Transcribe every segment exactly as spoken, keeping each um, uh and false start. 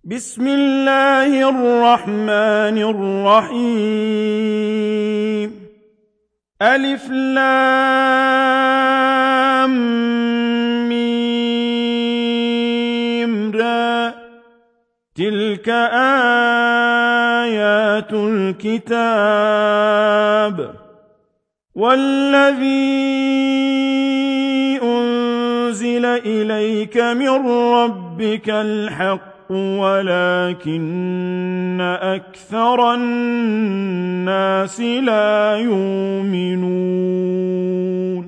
بسم الله الرحمن الرحيم ألف لام ميم را تلك آيات الكتاب والذي أنزل إليك من ربك الحق ولكن أكثر الناس لا يؤمنون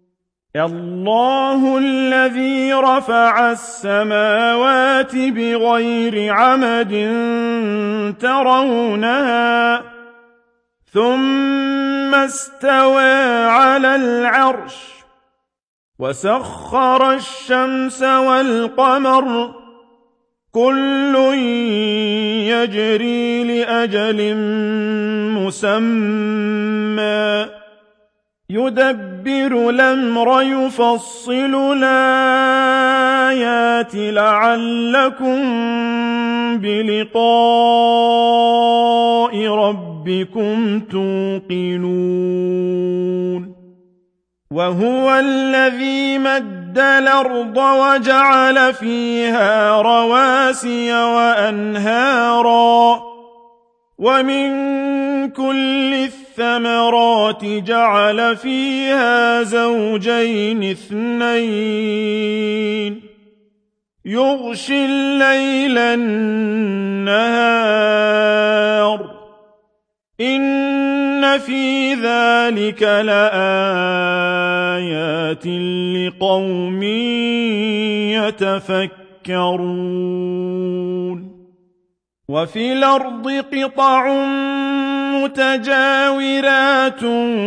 الله الذي رفع السماوات بغير عمد ترونها ثم استوى على العرش وسخر الشمس والقمر كل يجري لأجل مسمى يدبر الأمر يفصل الآيات لعلكم بلقاء ربكم توقنون وهو الذي مد الأرض وجعل فيها رواسي وأنهارا ومن كل الثمرات جعل فيها زوجين اثنين يغشي الليل النهار إن في ذلك لآيات لقوم يتفكرون وفي الأرض قطع متجاورات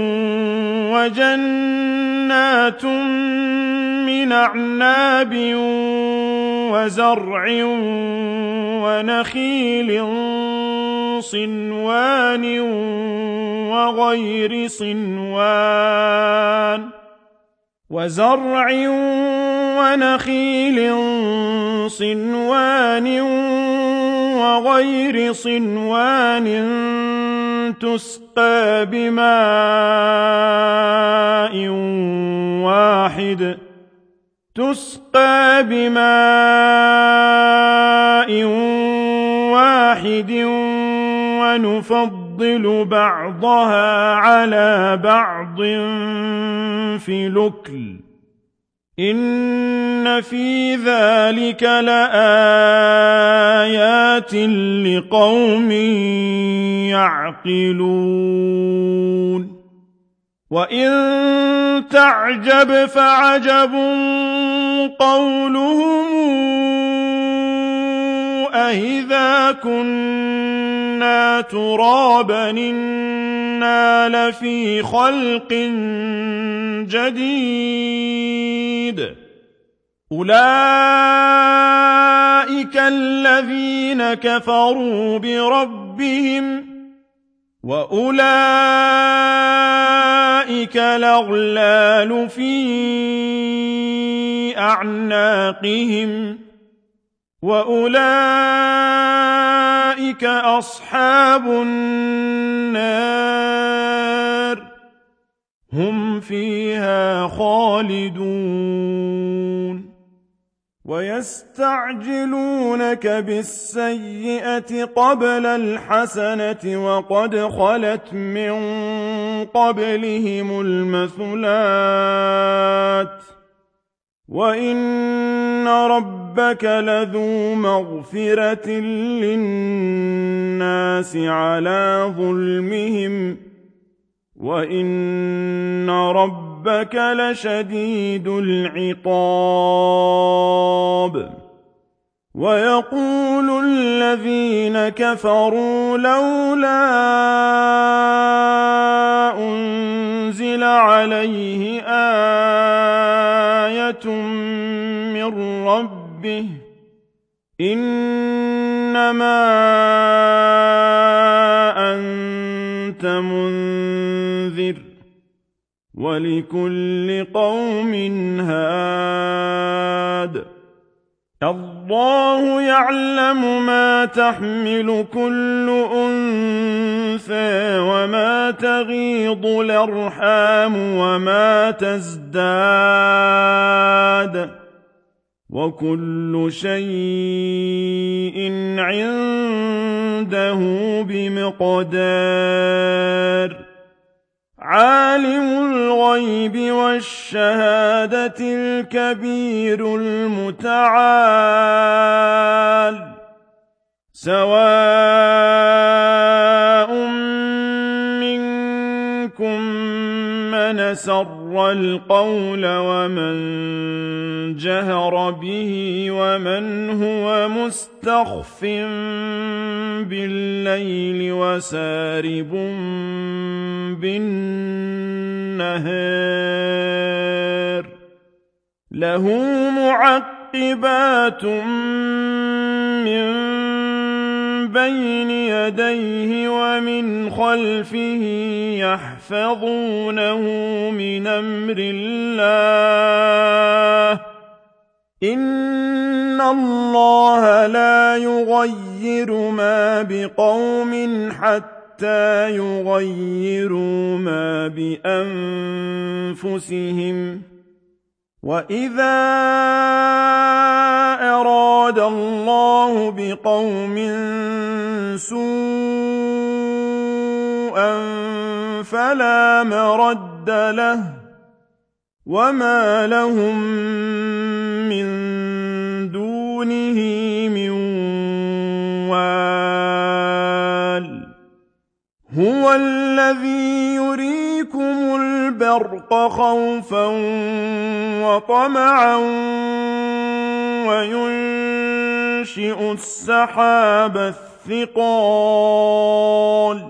وجنات من أعناب وزرع ونخيل صنوان وغير صنوان وزرع ونخيل صنوان وغير صنوان تسقى بماء واحد تسقى بماء واحد ونفضل بعضها على بعض في الأكل إن في ذلك لآيات لقوم يعقلون وإن تعجب فعجب قولهم أإذا كنا ترابا إنا لفي خلق جديد أولئك الذين كفروا بربهم وأولئك الأغلال في أعناقهم وأولئك أصحاب النار هم فيها خالدون ويستعجلونك بالسيئة قبل الحسنة وقد خلت من قبلهم المثلات وإن ربك لذو مغفرة للناس على ظلمهم وإن ربك لشديد العقاب ويقول الذين كفروا لولا أنزل عليه آية من ربه إنما أنت منذر ولكل قوم هاد الله يعلم ما تحمل كل أنثى وما تغيض الأرحام وما تزداد وكل شيء عنده بمقدار عالم الغيب والشهادة الكبير المتعال سواء منكم من أسر القول ومن جهر به ومن هو مستخف بالليل وسارب بالنهار له معقبات من بين يديه ومن خلفه يحفظونه من أمر الله إن الله لا يغير ما بقوم حتى يغيروا ما بأنفسهم وإذا أراد الله بقوم سوءا فلا مرد له وما لهم من دونه من وال هو الذي يريكم البرق خوفا وطمعا وينشئ السحاب الثقال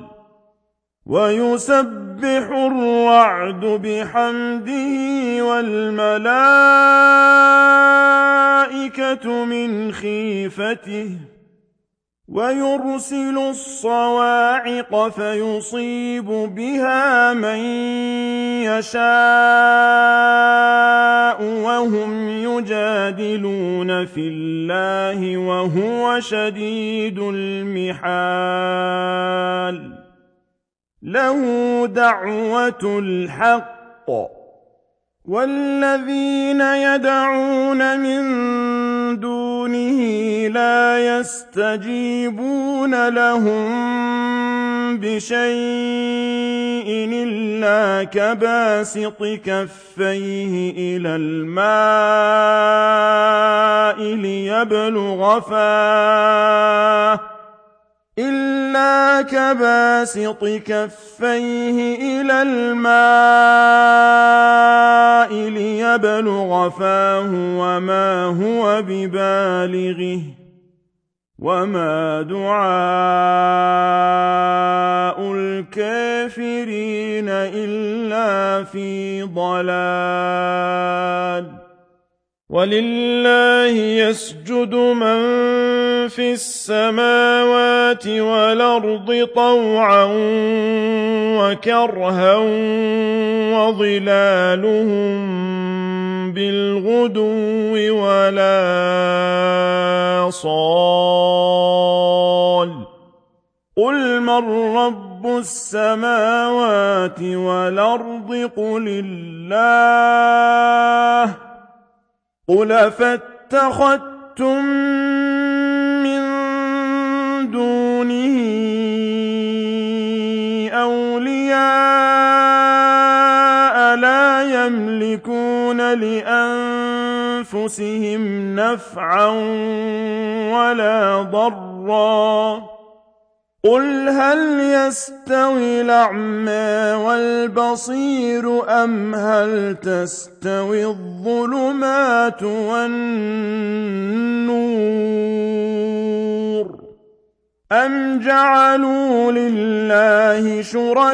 ويسبح الرعد بحمده والملائكة من خيفته ويرسل الصواعق فيصيب بها من يشاء وهم يجادلون في الله وهو شديد المحال له دعوة الحق والذين يدعون من دونه لا يستجيبون لهم بشيء إلا كباسط كفيه إلى الماء ليبلغ فاه إلا كباسط كفيه إلى الماء ليبلغ فاه وما هو ببالغه وما دعاء الكافرين إلا في ضلال ولله يسجد من في السماوات والأرض طوعا وكرها وظلالهم بالغدو ولا صال قل من رب السماوات والأرض قل الله قل فاتخذتم من دونه أولياء لا يملكون لأنفسهم نفعا ولا ضرا قل هل يستوي الأعمى والبصير أم هل تستوي الظلمات والنور أم جعلوا لله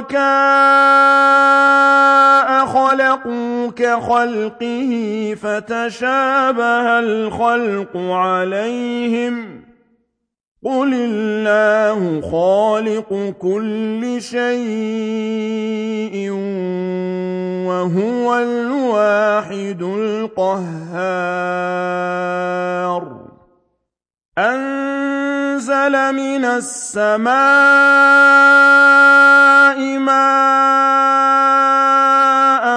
شركاء خلقوا كخلقه فتشابه الخلق عليهم قل الله خالق كل شيء وهو الواحد القهار أنزل من السماء ماء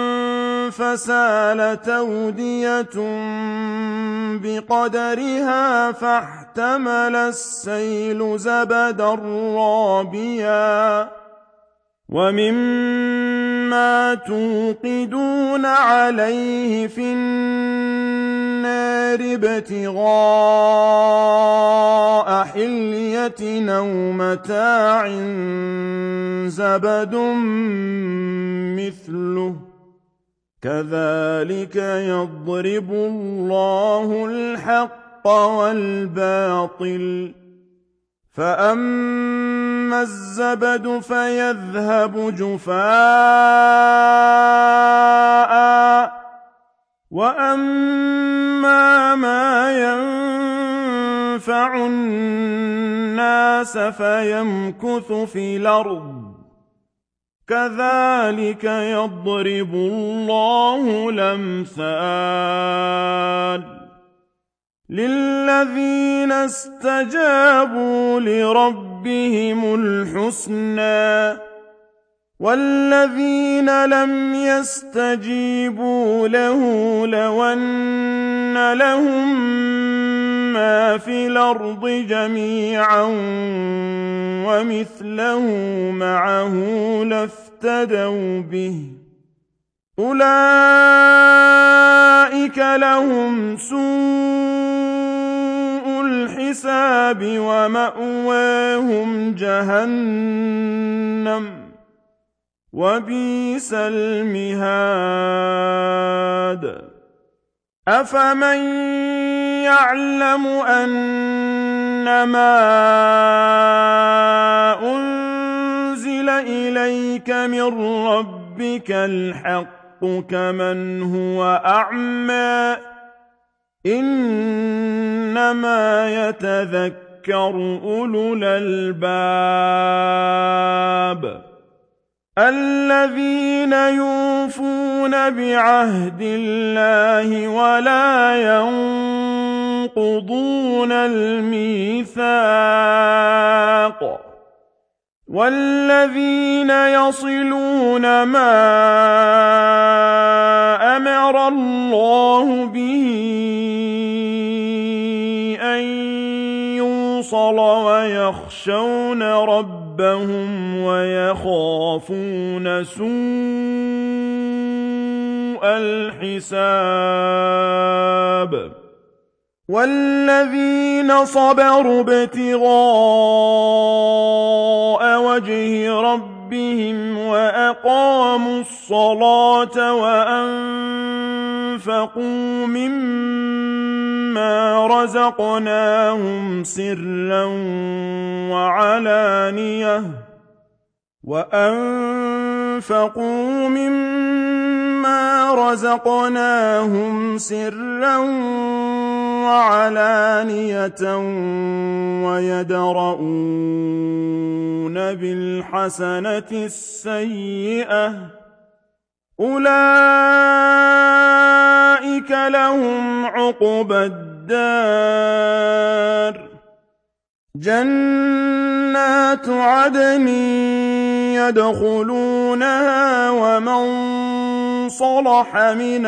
فسالت أودية بقدرها فاحتمل السيل زبدا رابيا ومما توقدون عليه في النار ابتغاء حلية أو متاع زبد مثله كذلك يضرب الله الحق والباطل فأما الزبد فيذهب جفاء وأما ما ينفع الناس فيمكث في الأرض كذلك يضرب الله الأمثال للذين استجابوا لربهم الحسنى والذين لم يستجيبوا له لو أن لهم ما في الأرض جميعا ومثله معه لافتدوا به أولئك لهم سوء الحساب ومأواهم جهنم وبئس المهاد أفمن يعلم أنما أنزل إليك من ربك الحق كمن هو أعمى إنما يتذكر أولو الألباب الذين يوفون بعهد الله ولا ينقضون الميثاق والذين يصلون ما أمر الله به أن يوصل ويخشون ربهم ويخافون سوء الحساب والذين صبروا ابتغاء وجه ربهم وأقاموا الصلاة وأنفقوا مما رزقناهم سرا وعلانية وأنفقوا مما رزقناهم سرا وعلانية ويدرؤون بالحسنة السيئة أولئك لهم عقبى الدار جنات عدن يدخلونها ومن صلح من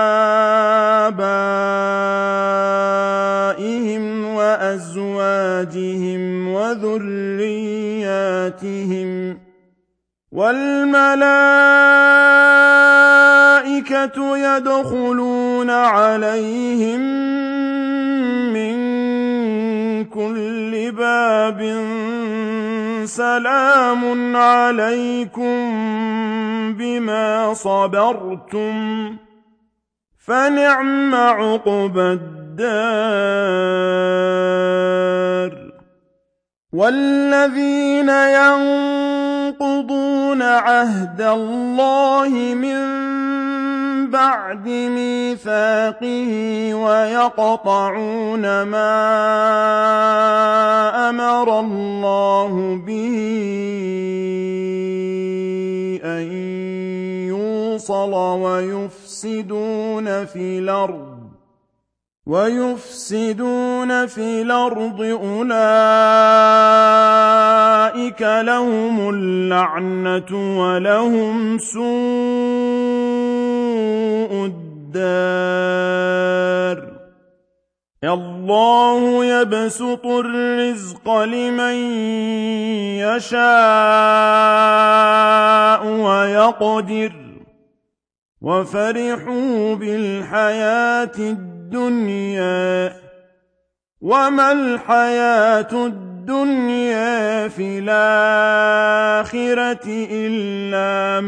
آبائهم وأزواجهم وذرياتهم والملائكة يدخلون عليهم من كل باب سلام عليكم بما صبرتم فنعم عقبى الدار والذين ينقضون عهد الله من بعد ميثاقه ويقطعون ما أمر الله به أن يوصل ويفسدون في الأرض ويفسدون في الأرض أولئك لهم اللعنة ولهم سوء الدار الله يبسط الرزق لمن يشاء ويقدر وفرحوا بالحياة الدنيا وما الحياة الدنيا في الآخرة إلا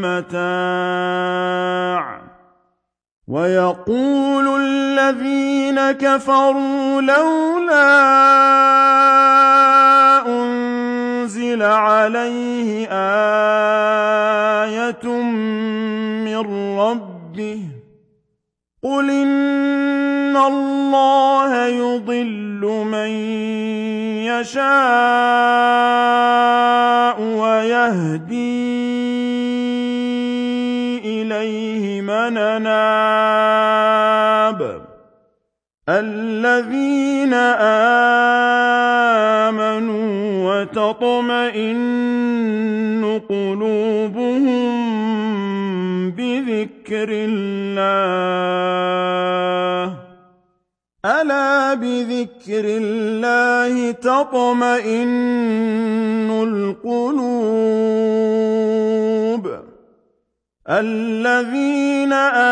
متاع ويقول الذين كفروا لولا أنزل عليه آية من ربه قل إن الله يضل من يشاء ويهدي إليه من أناب الذين آمنوا وتطمئن قلوبهم بذكر الله ألا بذكر الله تطمئن القلوب الذين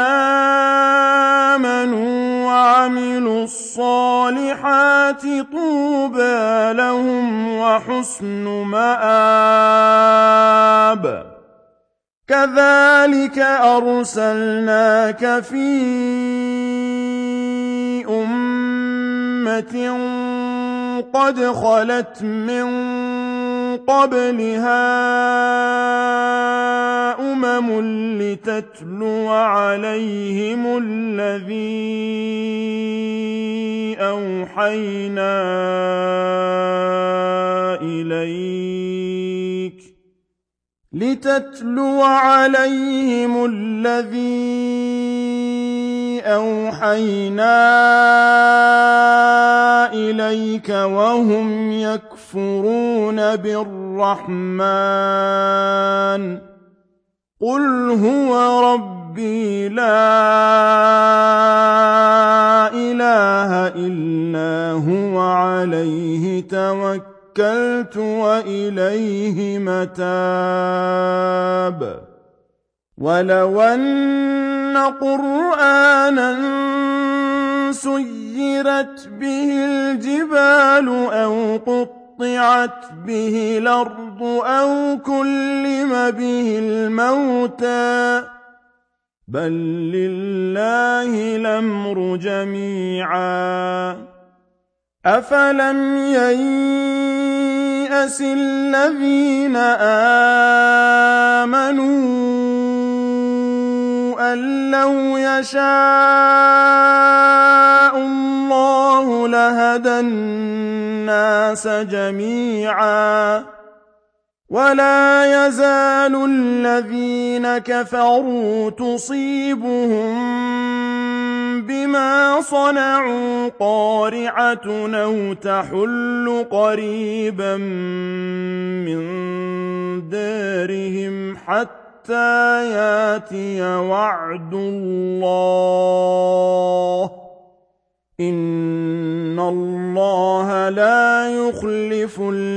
آمنوا وعملوا الصالحات طوبى لهم وحسن مآب كذلك أرسلناك في أمة قد خلت من قبلها أمم لتتلو عليهم الذي أوحينا إليك لتتلو عليهم الذي أوحينا إليك وهم يكفرون بالرحمن قل هو ربي لا إله إلا هو عليه توكلت وإليه متاب ولو أن قرآنا سيرت به الجبال أو قطعت به الأرض أو كلم به الموتى بل لله الأمر جميعا أفلم ييأس الذين آمنوا أن لو يشاء الله لهدى الناس جميعا ولا يزال الذين كفروا تصيبهم بما صنعوا قارعة أو تحل قريبا من دارهم حتى حتى ياتي وعد الله إن الله لا يخلف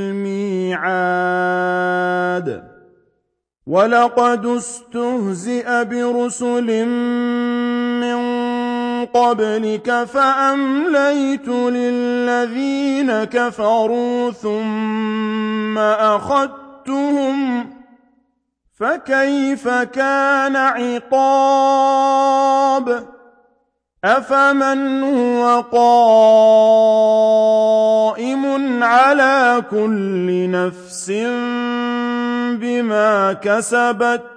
الميعاد ولقد استهزئ برسل من قبلك فأمليت للذين كفروا ثم أخذتهم فكيف كان عقاب أفمن هو قائم على كل نفس بما كسبت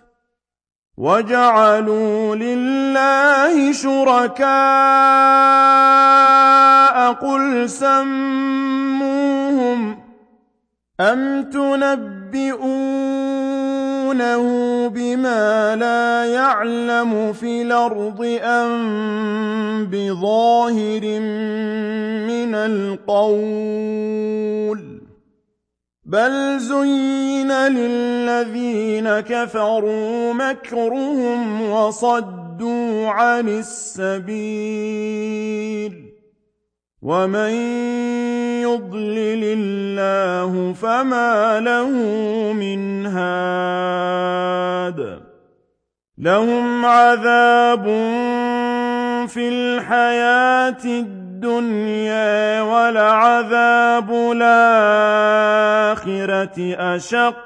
وجعلوا لله شركاء قل سموهم أم تنبئون أتنبئونه بما لا يعلم في الأرض أم بظاهر من القول بل زين للذين كفروا مكرهم وصدوا عن السبيل ومن يضلل الله فما له من هاد لهم عذاب في الحياة الدنيا ولعذاب الآخرة أشق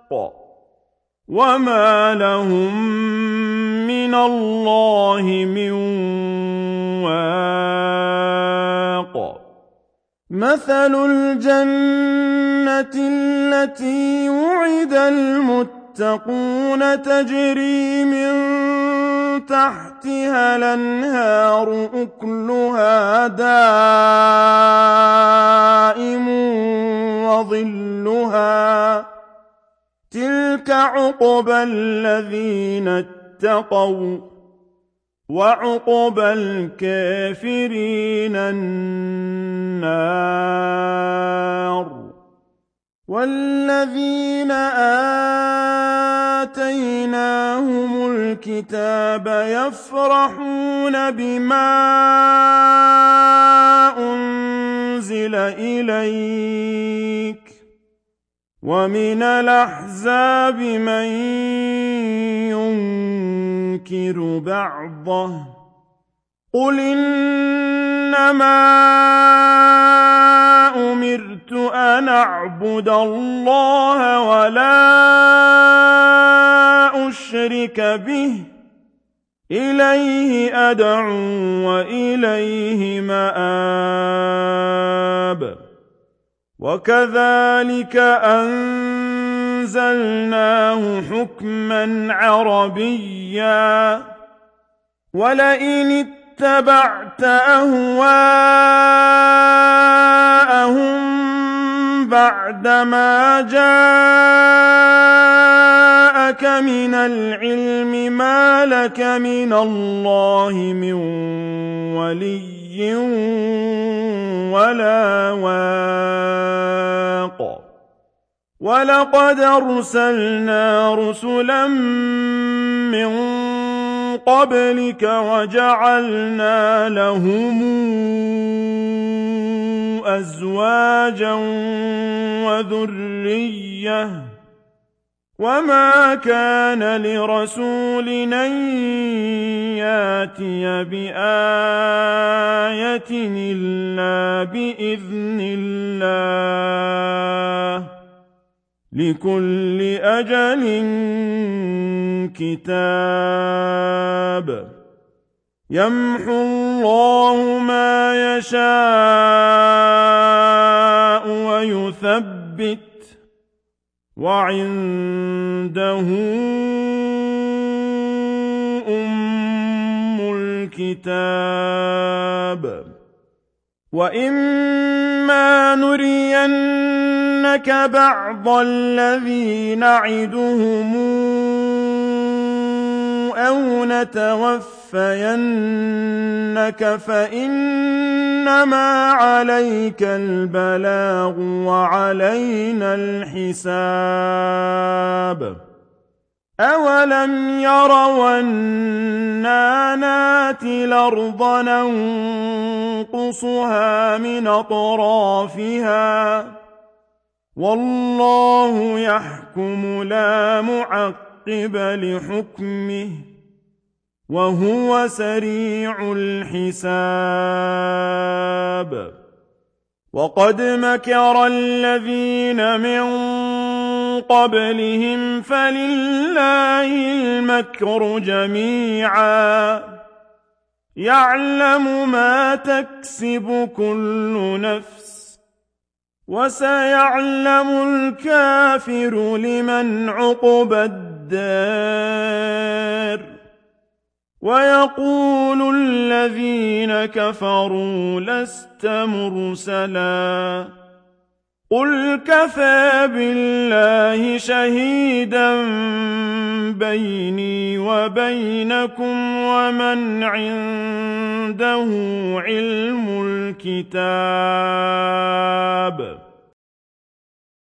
وما لهم من الله من واق مثل الجنة التي وعد المتقون تجري من تحتها الأنهار أكلها دائم وظلها تلك عقبى الذين اتقوا وعقبى الكافرين النار والذين آتيناهم الكتاب يفرحون بما أنزل إليك ومن الأحزاب من ينكر بعضه قل إنما أمرت أن أعبد الله ولا أشرك به إليه أدعو وإليه مآب وكذلك أنزلناه حكما عربيا ولئن اتبعت أهواءهم بعدما جاءك من العلم ما لك من الله من ولي ولا واق ولقد أرسلنا رسلا من قبلك وجعلنا لهم أزواجا وذرية وما كان لرسول أن ياتي بآية إلا بإذن الله لكل أجل كتاب يمحو الله ما يشاء ويثبت وعنده أم الكتاب وإما نرينك بعض الذي نعدهم أو نتوفينك فإنما عليك البلاغ وعلينا الحساب أولم يروا أنا ناتي الأرض ننقصها من أطرافها والله يحكم لا معقب لحكمه وهو سريع الحساب وقد مكر الذين من قبلهم فلله المكر جميعا يعلم ما تكسب كل نفس وسيعلم الكافر لمن عقبى الدار ويقول الذين كفروا لست مرسلا قُلْ كَفَىٰ بِاللَّهِ شَهِيدًا بَيْنِي وَبَيْنَكُمْ وَمَنْ عِندَهُ عِلْمُ الْكِتَابِ